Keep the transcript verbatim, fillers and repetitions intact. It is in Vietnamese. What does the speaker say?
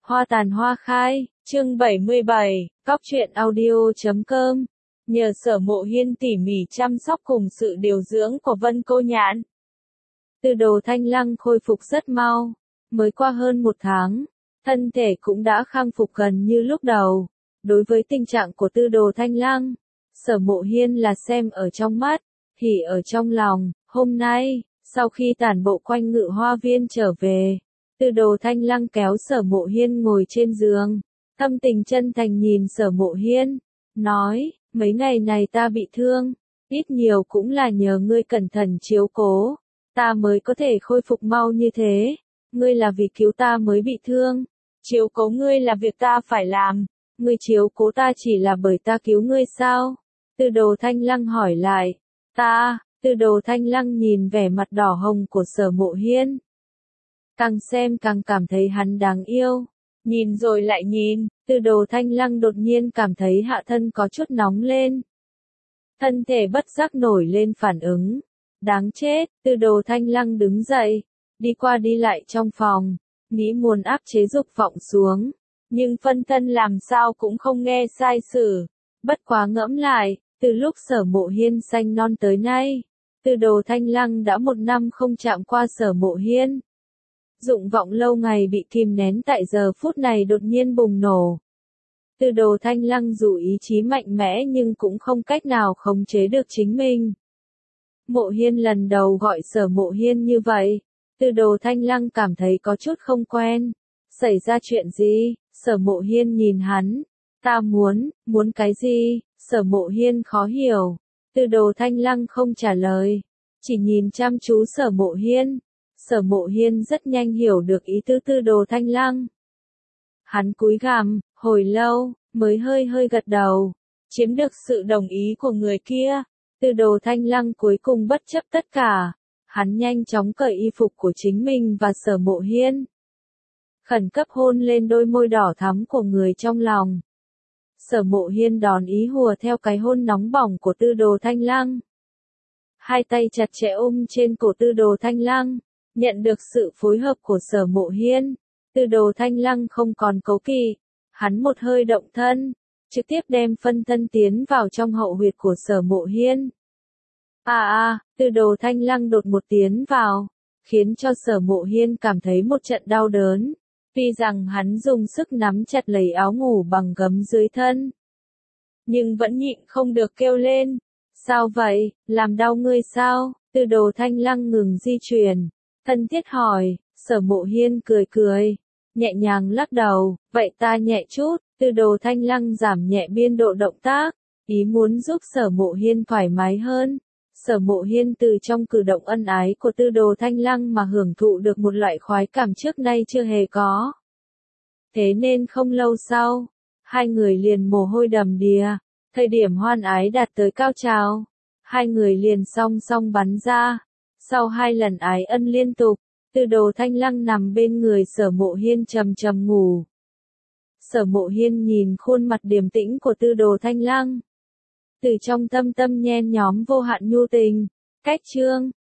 Hoa tàn hoa khai, chương bảy mươi bảy, cóc truyện audio chấm com. Nhờ Sở Mộ Hiên tỉ mỉ chăm sóc cùng sự điều dưỡng của Vân Cô Nhạn, Tư Đồ Thanh Lăng khôi phục rất mau. Mới qua hơn một tháng, thân thể cũng đã khang phục gần như lúc đầu. Đối với tình trạng của Tư Đồ Thanh Lăng, Sở Mộ Hiên là xem ở trong mắt, thì ở trong lòng. Hôm nay, sau khi tản bộ quanh Ngự Hoa Viên trở về, Tư Đồ Thanh Lăng kéo Sở Mộ Hiên ngồi trên giường, tâm tình chân thành nhìn Sở Mộ Hiên, nói, mấy ngày này ta bị thương, ít nhiều cũng là nhờ ngươi cẩn thận chiếu cố, ta mới có thể khôi phục mau như thế, ngươi là vì cứu ta mới bị thương, chiếu cố ngươi là việc ta phải làm, ngươi chiếu cố ta chỉ là bởi ta cứu ngươi sao? Tư Đồ Thanh Lăng hỏi lại, ta, Tư Đồ Thanh Lăng nhìn vẻ mặt đỏ hồng của Sở Mộ Hiên. Càng xem càng cảm thấy hắn đáng yêu. Nhìn rồi lại nhìn, Tư Đồ Thanh Lăng đột nhiên cảm thấy hạ thân có chút nóng lên. Thân thể bất giác nổi lên phản ứng. Đáng chết, Tư Đồ Thanh Lăng đứng dậy, đi qua đi lại trong phòng, nghĩ muốn áp chế dục vọng xuống. Nhưng phân thân làm sao cũng không nghe sai sử. Bất quá ngẫm lại, từ lúc Sở Mộ Hiên sanh non tới nay, Tư Đồ Thanh Lăng đã một năm không chạm qua Sở Mộ Hiên. Dụng vọng lâu ngày bị kìm nén tại giờ phút này đột nhiên bùng nổ. Tư Đồ Thanh Lăng dù ý chí mạnh mẽ nhưng cũng không cách nào khống chế được chính mình. Mộ Hiên lần đầu gọi Sở Mộ Hiên như vậy, Tư Đồ Thanh Lăng cảm thấy có chút không quen. Xảy ra chuyện gì? Sở Mộ Hiên nhìn hắn. Ta muốn, muốn cái gì? Sở Mộ Hiên khó hiểu. Tư Đồ Thanh Lăng không trả lời, chỉ nhìn chăm chú Sở Mộ Hiên. Sở Mộ Hiên rất nhanh hiểu được ý tứ Tư Đồ Thanh Lăng. Hắn cúi gằm, hồi lâu, mới hơi hơi gật đầu, chiếm được sự đồng ý của người kia. Tư Đồ Thanh Lăng cuối cùng bất chấp tất cả, hắn nhanh chóng cởi y phục của chính mình và Sở Mộ Hiên. Khẩn cấp hôn lên đôi môi đỏ thắm của người trong lòng. Sở Mộ Hiên đón ý hùa theo cái hôn nóng bỏng của Tư Đồ Thanh Lăng. Hai tay chặt chẽ ôm trên cổ Tư Đồ Thanh Lăng. Nhận được sự phối hợp của Sở Mộ Hiên, Tư Đồ Thanh Lăng không còn cố kỵ, hắn một hơi động thân, trực tiếp đem phân thân tiến vào trong hậu huyệt của Sở Mộ Hiên. À à, Tư Đồ Thanh Lăng đột một tiến vào, khiến cho Sở Mộ Hiên cảm thấy một trận đau đớn, tuy rằng hắn dùng sức nắm chặt lấy áo ngủ bằng gấm dưới thân, nhưng vẫn nhịn không được kêu lên. Sao vậy, làm đau ngươi sao? Tư Đồ Thanh Lăng ngừng di chuyển, thân thiết hỏi. Sở Mộ Hiên cười cười, nhẹ nhàng lắc đầu, vậy ta nhẹ chút. Tư Đồ Thanh Lăng giảm nhẹ biên độ động tác, ý muốn giúp Sở Mộ Hiên thoải mái hơn. Sở Mộ Hiên từ trong cử động ân ái của Tư Đồ Thanh Lăng mà hưởng thụ được một loại khoái cảm trước nay chưa hề có. Thế nên không lâu sau, hai người liền mồ hôi đầm đìa, thời điểm hoan ái đạt tới cao trào, hai người liền song song bắn ra. Sau hai lần ái ân liên tục, Tư Đồ Thanh Lăng nằm bên người Sở Mộ Hiên trầm trầm ngủ. Sở Mộ Hiên nhìn khuôn mặt điềm tĩnh của Tư Đồ Thanh Lăng, từ trong tâm tâm nhen nhóm vô hạn nhu tình. Cách chương